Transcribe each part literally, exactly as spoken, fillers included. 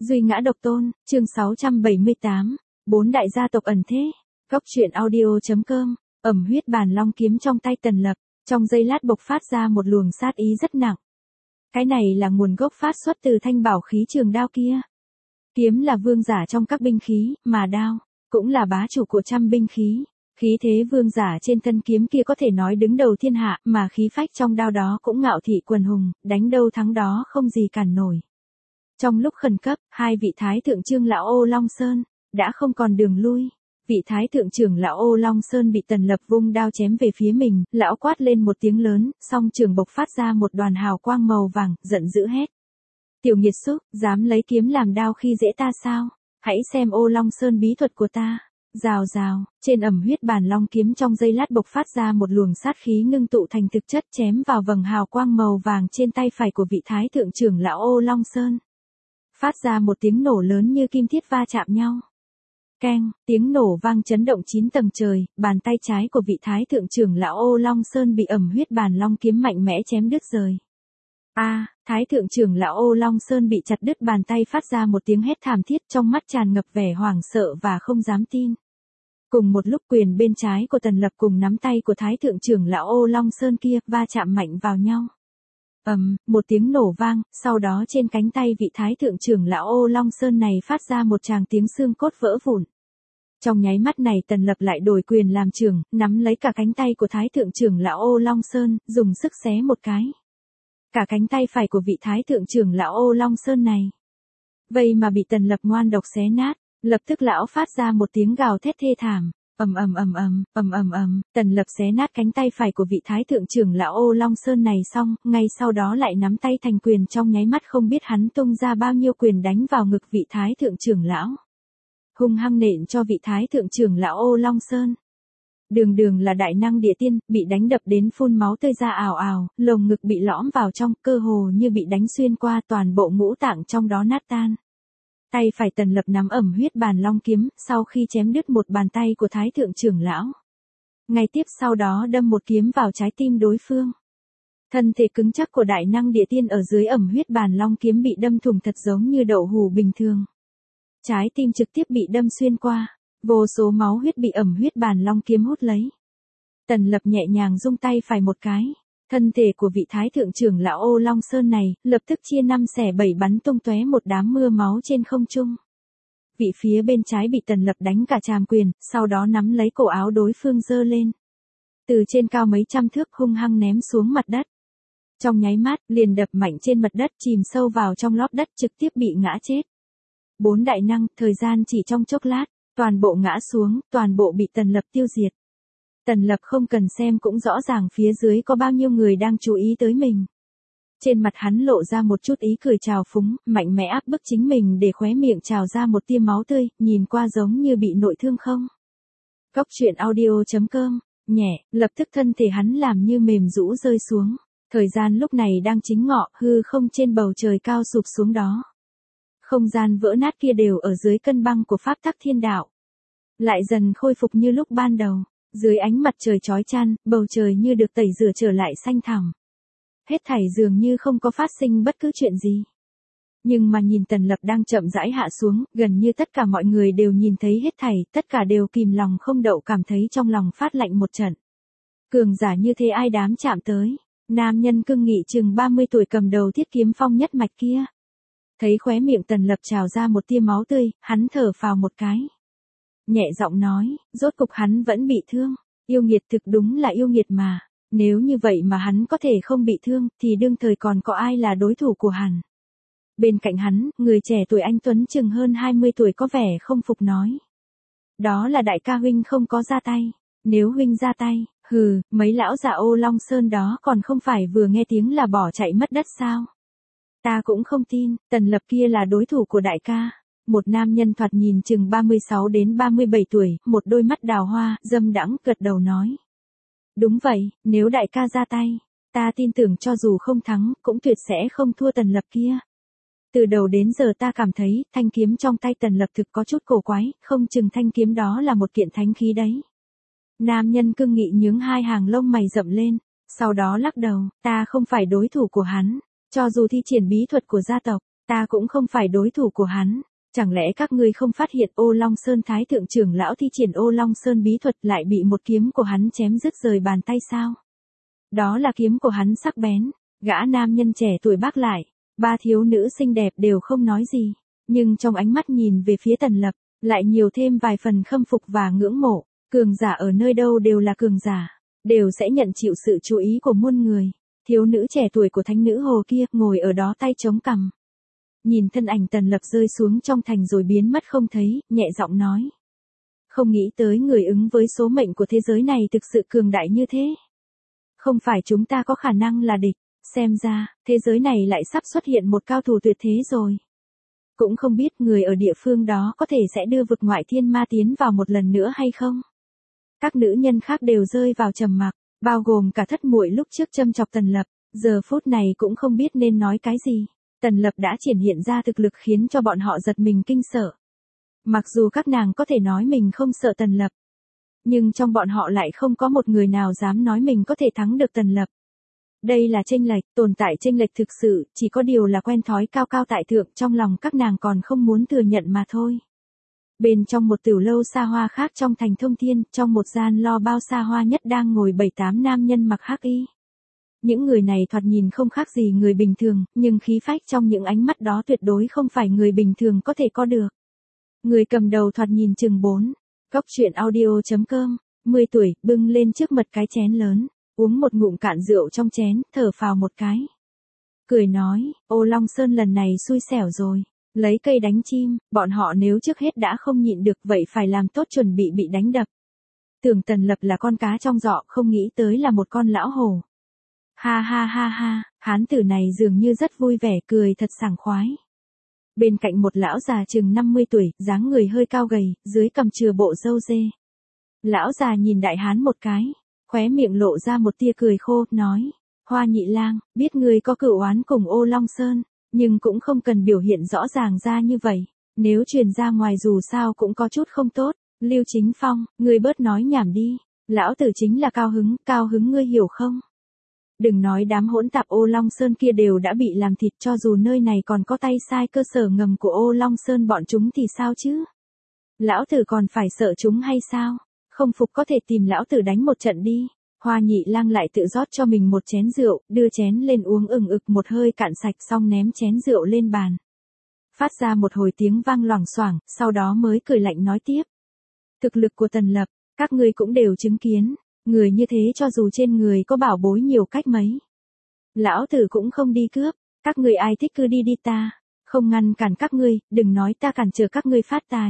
Duy ngã độc tôn, chương sáu trăm bảy mươi tám, bốn đại gia tộc ẩn thế. Góc truyện audio.com, ẩm huyết bàn long kiếm trong tay Tần Lập, trong giây lát bộc phát ra một luồng sát ý rất nặng. Cái này là nguồn gốc phát xuất từ thanh bảo khí trường đao kia. Kiếm là vương giả trong các binh khí, mà đao cũng là bá chủ của trăm binh khí. Khí thế vương giả trên thân kiếm kia có thể nói đứng đầu thiên hạ, mà khí phách trong đao đó cũng ngạo thị quần hùng, đánh đâu thắng đó không gì cản nổi. Trong lúc khẩn cấp, hai vị thái thượng trưởng lão Ô Long Sơn đã không còn đường lui. Vị thái thượng trưởng lão Ô Long Sơn bị Tần Lập vung đao chém về phía mình, lão quát lên một tiếng lớn, song trường bộc phát ra một đoàn hào quang màu vàng, giận dữ hét: "Tiểu nghiệt xúc, dám lấy kiếm làm đao khi dễ ta sao? Hãy xem Ô Long Sơn bí thuật của ta." Rào rào, trên ẩm huyết bàn long kiếm trong giây lát bộc phát ra một luồng sát khí ngưng tụ thành thực chất chém vào vầng hào quang màu vàng trên tay phải của vị thái thượng trưởng lão Ô Long Sơn. Phát ra một tiếng nổ lớn như kim thiết va chạm nhau. Keng, tiếng nổ vang chấn động chín tầng trời, bàn tay trái của vị thái thượng trưởng lão Ô Long Sơn bị ẩm huyết bàn long kiếm mạnh mẽ chém đứt rời. A, à, thái thượng trưởng lão Ô Long Sơn bị chặt đứt bàn tay phát ra một tiếng hét thảm thiết, trong mắt tràn ngập vẻ hoảng sợ và không dám tin. Cùng một lúc quyền bên trái của Tần Lập cùng nắm tay của thái thượng trưởng lão Ô Long Sơn kia va chạm mạnh vào nhau. Ầm, um, một tiếng nổ vang, sau đó trên cánh tay vị thái thượng trưởng lão Ô Long Sơn này phát ra một tràng tiếng xương cốt vỡ vụn. Trong nháy mắt này Tần Lập lại đổi quyền làm trưởng, nắm lấy cả cánh tay của thái thượng trưởng lão Ô Long Sơn, dùng sức xé một cái. Cả cánh tay phải của vị thái thượng trưởng lão Ô Long Sơn này. Vậy mà bị Tần Lập ngoan độc xé nát, lập tức lão phát ra một tiếng gào thét thê thảm. Ầm ầm ầm ầm, ầm ầm ầm, Tần Lập xé nát cánh tay phải của vị thái thượng trưởng lão Ô Long Sơn này xong, ngay sau đó lại nắm tay thành quyền, trong nháy mắt không biết hắn tung ra bao nhiêu quyền đánh vào ngực vị thái thượng trưởng lão. Hung hăng nện cho vị thái thượng trưởng lão Ô Long Sơn. Đường đường là đại năng địa tiên, bị đánh đập đến phun máu tươi ra ào ào, lồng ngực bị lõm vào trong, cơ hồ như bị đánh xuyên qua, toàn bộ ngũ tạng trong đó nát tan. Tay phải Tần Lập nắm ẩm huyết bàn long kiếm, sau khi chém đứt một bàn tay của thái thượng trưởng lão, ngay tiếp sau đó đâm một kiếm vào trái tim đối phương. Thân thể cứng chắc của đại năng địa tiên ở dưới ẩm huyết bàn long kiếm bị đâm thủng thật giống như đậu hũ bình thường. Trái tim trực tiếp bị đâm xuyên qua, vô số máu huyết bị ẩm huyết bàn long kiếm hút lấy. Tần Lập nhẹ nhàng rung tay phải một cái, thân thể của vị thái thượng trưởng lão Ô Long Sơn này lập tức chia năm xẻ bảy, bắn tung tóe một đám mưa máu trên không trung. Vị phía bên trái bị Tần Lập đánh cả tràm quyền, sau đó nắm lấy cổ áo đối phương giơ lên, từ trên cao mấy trăm thước hung hăng ném xuống mặt đất. Trong nháy mắt, liền đập mạnh trên mặt đất, chìm sâu vào trong lót đất, trực tiếp bị ngã chết. Bốn đại năng, thời gian chỉ trong chốc lát, toàn bộ ngã xuống, toàn bộ bị Tần Lập tiêu diệt. Tần Lập không cần xem cũng rõ ràng phía dưới có bao nhiêu người đang chú ý tới mình. Trên mặt hắn lộ ra một chút ý cười trào phúng, mạnh mẽ áp bức chính mình để khóe miệng trào ra một tia máu tươi, nhìn qua giống như bị nội thương không. Góc truyện audio.com, nhẹ, lập tức thân thể hắn làm như mềm rũ rơi xuống. Thời gian lúc này đang chính ngọ, hư không trên bầu trời cao sụp xuống đó. Không gian vỡ nát kia đều ở dưới cân bằng của pháp tắc thiên đạo, lại dần khôi phục như lúc ban đầu. Dưới ánh mặt trời chói chang, bầu trời như được tẩy rửa trở lại xanh thẳm. Hết thảy dường như không có phát sinh bất cứ chuyện gì. Nhưng mà nhìn Tần Lập đang chậm rãi hạ xuống, gần như tất cả mọi người đều nhìn thấy hết thảy, tất cả đều kìm lòng không đậu cảm thấy trong lòng phát lạnh một trận. Cường giả như thế ai dám chạm tới? Nam nhân cương nghị chừng ba mươi tuổi cầm đầu Thiết Kiếm Phong nhất mạch kia. Thấy khóe miệng Tần Lập trào ra một tia máu tươi, hắn thở phào một cái. Nhẹ giọng nói, rốt cục hắn vẫn bị thương. Yêu nghiệt thực đúng là yêu nghiệt mà. Nếu như vậy mà hắn có thể không bị thương, thì đương thời còn có ai là đối thủ của hắn. Bên cạnh hắn, người trẻ tuổi anh tuấn chừng hơn hai mươi tuổi có vẻ không phục nói: "Đó là đại ca huynh không có ra tay. Nếu huynh ra tay, hừ, mấy lão già Ô Long Sơn đó còn không phải vừa nghe tiếng là bỏ chạy mất đất sao? Ta cũng không tin, Tần Lập kia là đối thủ của đại ca." Một nam nhân thoạt nhìn chừng ba mươi sáu đến ba mươi bảy tuổi, một đôi mắt đào hoa, dâm đãng, gật đầu nói: "Đúng vậy, nếu đại ca ra tay, ta tin tưởng cho dù không thắng, cũng tuyệt sẽ không thua Tần Lập kia. Từ đầu đến giờ ta cảm thấy, thanh kiếm trong tay Tần Lập thực có chút cổ quái, không chừng thanh kiếm đó là một kiện thánh khí đấy." Nam nhân cương nghị nhướng hai hàng lông mày rậm lên, sau đó lắc đầu: "Ta không phải đối thủ của hắn, cho dù thi triển bí thuật của gia tộc, Ta cũng không phải đối thủ của hắn. Chẳng lẽ các ngươi không phát hiện Ô Long Sơn Thái Thượng trưởng lão thi triển Ô Long Sơn bí thuật lại bị một kiếm của hắn chém rứt rời bàn tay sao? Đó là kiếm của hắn sắc bén, gã nam nhân trẻ tuổi bác lại, ba thiếu nữ xinh đẹp đều không nói gì, nhưng trong ánh mắt nhìn về phía Tần Lập, lại nhiều thêm vài phần khâm phục và ngưỡng mộ, cường giả ở nơi đâu đều là cường giả, đều sẽ nhận chịu sự chú ý của muôn người. Thiếu nữ trẻ tuổi của thánh nữ hồ kia ngồi ở đó tay chống cằm. Nhìn thân ảnh Tần Lập rơi xuống trong thành rồi biến mất không thấy, nhẹ giọng nói. Không nghĩ tới người ứng với số mệnh của thế giới này thực sự cường đại như thế. Không phải chúng ta có khả năng là địch, xem ra, thế giới này lại sắp xuất hiện một cao thủ tuyệt thế rồi. Cũng không biết người ở địa phương đó có thể sẽ đưa vực ngoại thiên ma tiến vào một lần nữa hay không. Các nữ nhân khác đều rơi vào trầm mặc, bao gồm cả thất muội lúc trước châm chọc Tần Lập, giờ phút này cũng không biết nên nói cái gì. Tần Lập đã triển hiện ra thực lực khiến cho bọn họ giật mình kinh sợ. Mặc dù các nàng có thể nói mình không sợ Tần Lập, nhưng trong bọn họ lại không có một người nào dám nói mình có thể thắng được Tần Lập. Đây là chênh lệch, tồn tại chênh lệch thực sự, chỉ có điều là quen thói cao cao tại thượng trong lòng các nàng còn không muốn thừa nhận mà thôi. Bên trong một tiểu lâu xa hoa khác trong thành Thông Thiên, trong một gian lo bao xa hoa nhất đang ngồi bảy tám nam nhân mặc hắc y. Những người này thoạt nhìn không khác gì người bình thường, nhưng khí phách trong những ánh mắt đó tuyệt đối không phải người bình thường có thể có được. Người cầm đầu thoạt nhìn chừng bốn. Góc truyện audio chấm com, mười tuổi, bưng lên trước mặt cái chén lớn, uống một ngụm cạn rượu trong chén, thở phào một cái. Cười nói, Ô Long Sơn lần này xui xẻo rồi, lấy cây đánh chim, bọn họ nếu trước hết đã không nhịn được vậy phải làm tốt chuẩn bị bị đánh đập. Tưởng Tần Lập là con cá trong giỏ, không nghĩ tới là một con lão hổ. Ha ha ha ha, hán tử này dường như rất vui vẻ, cười thật sảng khoái. Bên cạnh một lão già chừng năm mươi tuổi, dáng người hơi cao gầy, dưới cằm chừa bộ râu dê. Lão già nhìn đại hán một cái, khóe miệng lộ ra một tia cười khô, nói, Hoa Nhị Lang, biết ngươi có cửu oán cùng Ô Long Sơn, nhưng cũng không cần biểu hiện rõ ràng ra như vậy, nếu truyền ra ngoài dù sao cũng có chút không tốt. Lưu Chính Phong, ngươi bớt nói nhảm đi, lão tử chính là cao hứng, cao hứng ngươi hiểu không? Đừng nói đám hỗn tạp Ô Long Sơn kia đều đã bị làm thịt, cho dù nơi này còn có tay sai cơ sở ngầm của Ô Long Sơn bọn chúng thì sao chứ? Lão tử còn phải sợ chúng hay sao? Không phục có thể tìm lão tử đánh một trận đi. Hoa Nhị Lang lại tự rót cho mình một chén rượu, đưa chén lên uống ừng ực một hơi cạn sạch xong ném chén rượu lên bàn. Phát ra một hồi tiếng vang loảng xoảng, sau đó mới cười lạnh nói tiếp. Thực lực của Tần Lập, các ngươi cũng đều chứng kiến. Người như thế cho dù trên người có bảo bối nhiều cách mấy, lão tử cũng không đi cướp, các ngươi ai thích cứ đi đi, ta không ngăn cản các ngươi, đừng nói ta cản trở các ngươi phát tài.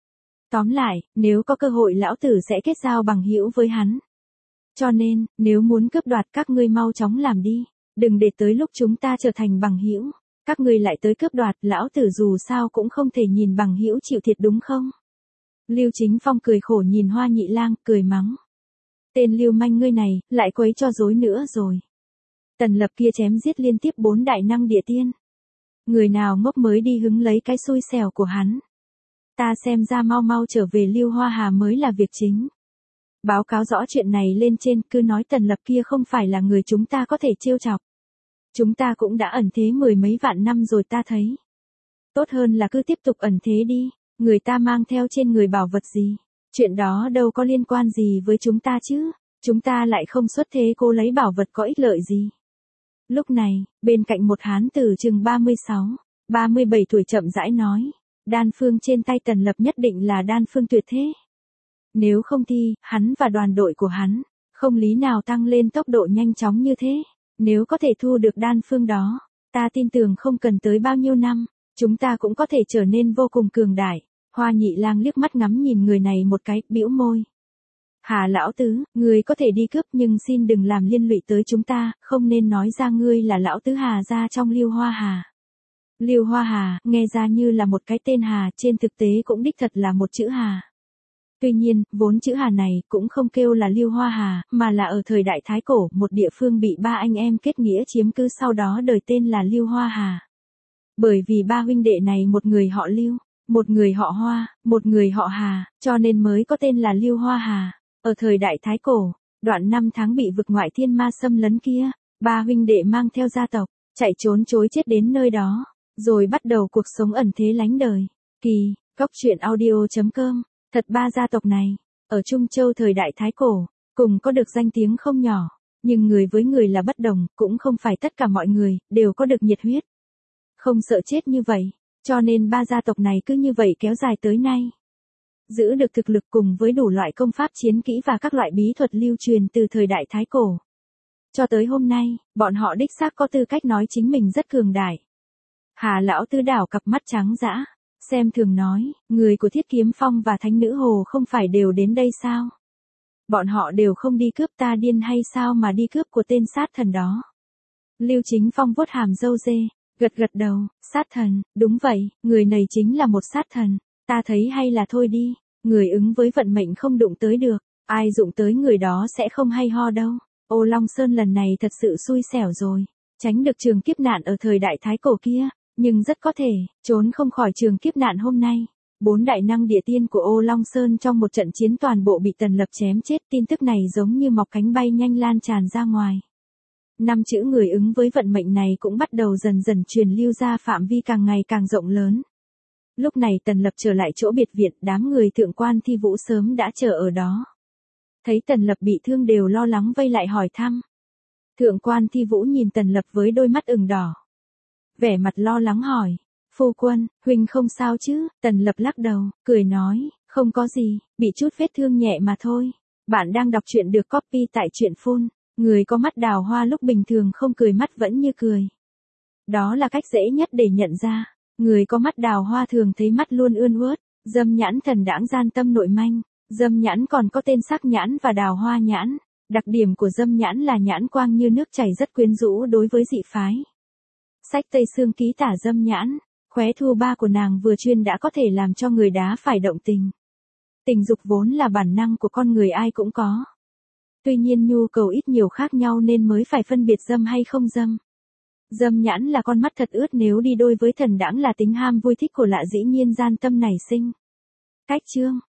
Tóm lại, nếu có cơ hội lão tử sẽ kết giao bằng hữu với hắn. Cho nên, nếu muốn cướp đoạt các ngươi mau chóng làm đi, đừng để tới lúc chúng ta trở thành bằng hữu, các ngươi lại tới cướp đoạt, lão tử dù sao cũng không thể nhìn bằng hữu chịu thiệt đúng không? Lưu Chính Phong cười khổ nhìn Hoa Nhị Lang, cười mắng. Tên lưu manh ngươi này, lại quấy cho rối nữa rồi. Tần Lập kia chém giết liên tiếp bốn đại năng địa tiên. Người nào ngốc mới đi hứng lấy cái xui xẻo của hắn. Ta xem ra mau mau trở về Lưu Hoa Hà mới là việc chính. Báo cáo rõ chuyện này lên trên, cứ nói Tần Lập kia không phải là người chúng ta có thể trêu chọc. Chúng ta cũng đã ẩn thế mười mấy vạn năm rồi ta thấy. Tốt hơn là cứ tiếp tục ẩn thế đi, người ta mang theo trên người bảo vật gì. Chuyện đó đâu có liên quan gì với chúng ta chứ, chúng ta lại không xuất thế cô lấy bảo vật có ích lợi gì. Lúc này, bên cạnh một hán tử chừng ba mươi sáu, ba mươi bảy tuổi chậm rãi nói, đan phương trên tay Tần Lập nhất định là đan phương tuyệt thế. Nếu không thì, hắn và đoàn đội của hắn, không lý nào tăng lên tốc độ nhanh chóng như thế. Nếu có thể thu được đan phương đó, ta tin tưởng không cần tới bao nhiêu năm, chúng ta cũng có thể trở nên vô cùng cường đại. Hoa Nhị Lang liếc mắt ngắm nhìn người này một cái, bĩu môi. Hà lão tứ, ngươi có thể đi cướp nhưng xin đừng làm liên lụy tới chúng ta, không nên nói ra ngươi là lão tứ Hà gia trong Lưu Hoa Hà. Lưu Hoa Hà, nghe ra như là một cái tên Hà, trên thực tế cũng đích thật là một chữ Hà. Tuy nhiên, vốn chữ Hà này cũng không kêu là Lưu Hoa Hà, mà là ở thời đại Thái Cổ, một địa phương bị ba anh em kết nghĩa chiếm cứ sau đó đời tên là Lưu Hoa Hà. Bởi vì ba huynh đệ này một người họ Lưu, một người họ Hoa, một người họ Hà, cho nên mới có tên là Lưu Hoa Hà. Ở thời đại Thái Cổ, đoạn năm tháng bị vực ngoại thiên ma xâm lấn kia, ba huynh đệ mang theo gia tộc, chạy trốn chối chết đến nơi đó. rồi bắt đầu cuộc sống ẩn thế lánh đời. Kỳ, Cốc truyện audio.com, thật ba gia tộc này, ở Trung Châu thời đại Thái Cổ, cùng có được danh tiếng không nhỏ, nhưng người với người là bất đồng, cũng không phải tất cả mọi người, đều có được nhiệt huyết. Không sợ chết như vậy, cho nên ba gia tộc này cứ như vậy kéo dài tới nay. Giữ được thực lực cùng với đủ loại công pháp chiến kỹ và các loại bí thuật lưu truyền từ thời đại Thái Cổ. Cho tới hôm nay, bọn họ đích xác có tư cách nói chính mình rất cường đại. Hà lão tứ đảo cặp mắt trắng dã, xem thường nói, người của Thiết Kiếm Phong và Thánh Nữ Hồ không phải đều đến đây sao? Bọn họ đều không đi cướp, ta điên hay sao mà đi cướp của tên sát thần đó? Lưu Chính Phong vuốt hàm râu dê, gật gật đầu, sát thần, đúng vậy, người này chính là một sát thần, ta thấy hay là thôi đi, người ứng với vận mệnh không đụng tới được, ai đụng tới người đó sẽ không hay ho đâu. Ô Long Sơn lần này thật sự xui xẻo rồi, tránh được trường kiếp nạn ở thời đại Thái Cổ kia, nhưng rất có thể, trốn không khỏi trường kiếp nạn hôm nay. Bốn đại năng địa tiên của Ô Long Sơn trong một trận chiến toàn bộ bị Tần Lập chém chết, tin tức này giống như mọc cánh bay nhanh lan tràn ra ngoài. Năm chữ người ứng với vận mệnh này cũng bắt đầu dần dần truyền lưu ra phạm vi càng ngày càng rộng lớn. Lúc này Tần Lập trở lại chỗ biệt viện, đám người Thượng Quan Thi Vũ sớm đã chờ ở đó. Thấy Tần Lập bị thương đều lo lắng vây lại hỏi thăm. Thượng Quan Thi Vũ nhìn Tần Lập với đôi mắt ửng đỏ. Vẻ mặt lo lắng hỏi, phu quân, huynh không sao chứ? Tần Lập lắc đầu, cười nói, không có gì, bị chút vết thương nhẹ mà thôi. Bạn đang đọc truyện được copy tại truyện phun, người có mắt đào hoa lúc bình thường không cười mắt vẫn như cười. Đó là cách dễ nhất để nhận ra, người có mắt đào hoa thường thấy mắt luôn ươn ướt, dâm nhãn thần đãng gian tâm nội manh. Dâm nhãn còn có tên sắc nhãn và đào hoa nhãn, đặc điểm của dâm nhãn là nhãn quang như nước chảy rất quyến rũ đối với dị phái. Sách Tây Xương ký tả dâm nhãn, khóe thu ba của nàng vừa chuyên đã có thể làm cho người đá phải động tình. Tình dục vốn là bản năng của con người ai cũng có. Tuy nhiên nhu cầu ít nhiều khác nhau nên mới phải phân biệt dâm hay không dâm. Dâm nhãn là con mắt thật ướt, nếu đi đôi với thần đãng là tính ham vui thích của lạ, dĩ nhiên gian tâm nảy sinh. Cách chương